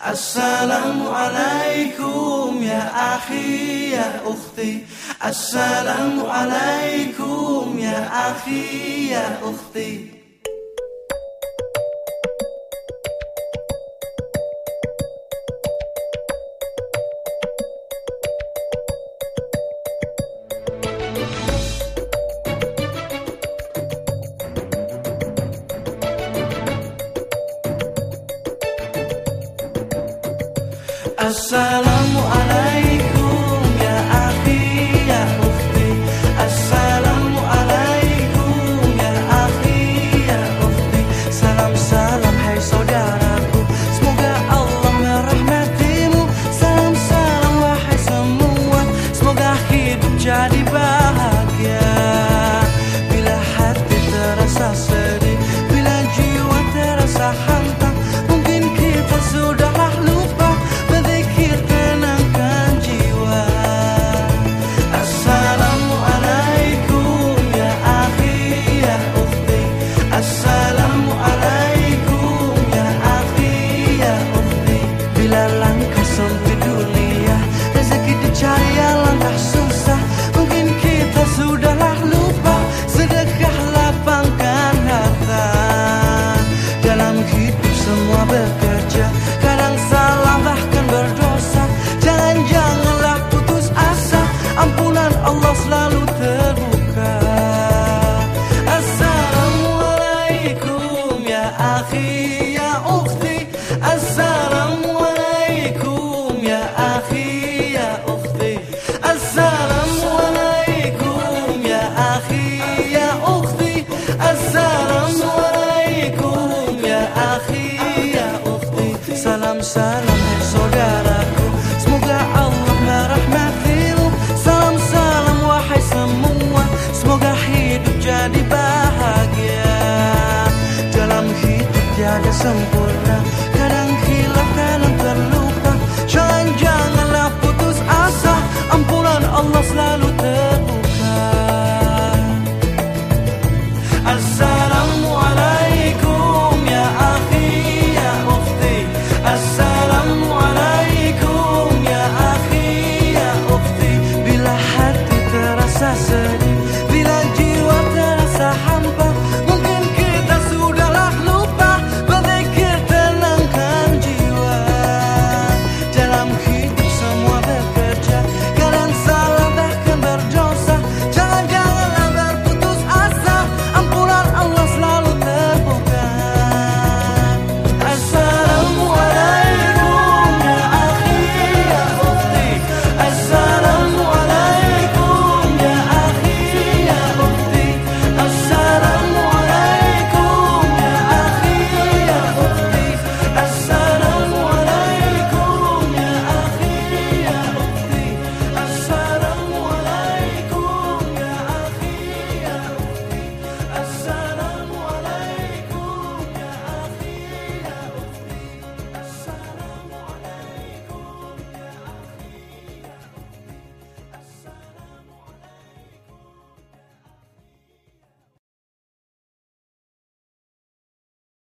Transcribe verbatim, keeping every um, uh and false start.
Assalamualaikum ya akhi ya ukhti. Assalamualaikum ya akhi ya ukhti. Assalamualaikum ya akhi ya ukhti. Assalamualaikum ya akhi ya ukhti. Salam salam hai saudaraku, semoga Allah merahmatimu. Salam salam wahai semua, semoga hidup jadi bahagia. Bila hati terasa sedih, bila jiwa terasa hantam, mungkin kita sudahlah lupa berzikir tenangkan jiwa. Assalamualaikum ya akhi ya ukhti. Assalamualaikum ya akhi ya ukhti. Bila langkah sempit dunia, rezeki dicari alangkah susah, mungkin kita sudahlah lupa sedekah lapangkan harta. Dalam hidup semua bekerja, kadang salah bahkan berdosa. Jangan-janganlah putus asa, ampunan Allah selalu terbuka. Assalamualaikum ya akhi ya ukhti. Assalamualaikum ya akhi ya ukhti. Assalamualaikum ya akhi ya ukhti. Assalamualaikum ya akhi ya ukhti. Salam salam hai saudaraku, semoga Allah merahmatimu. Salam salam wahai semua, semoga hidup jadi bahagia. Dalam hidup tiada sempurna,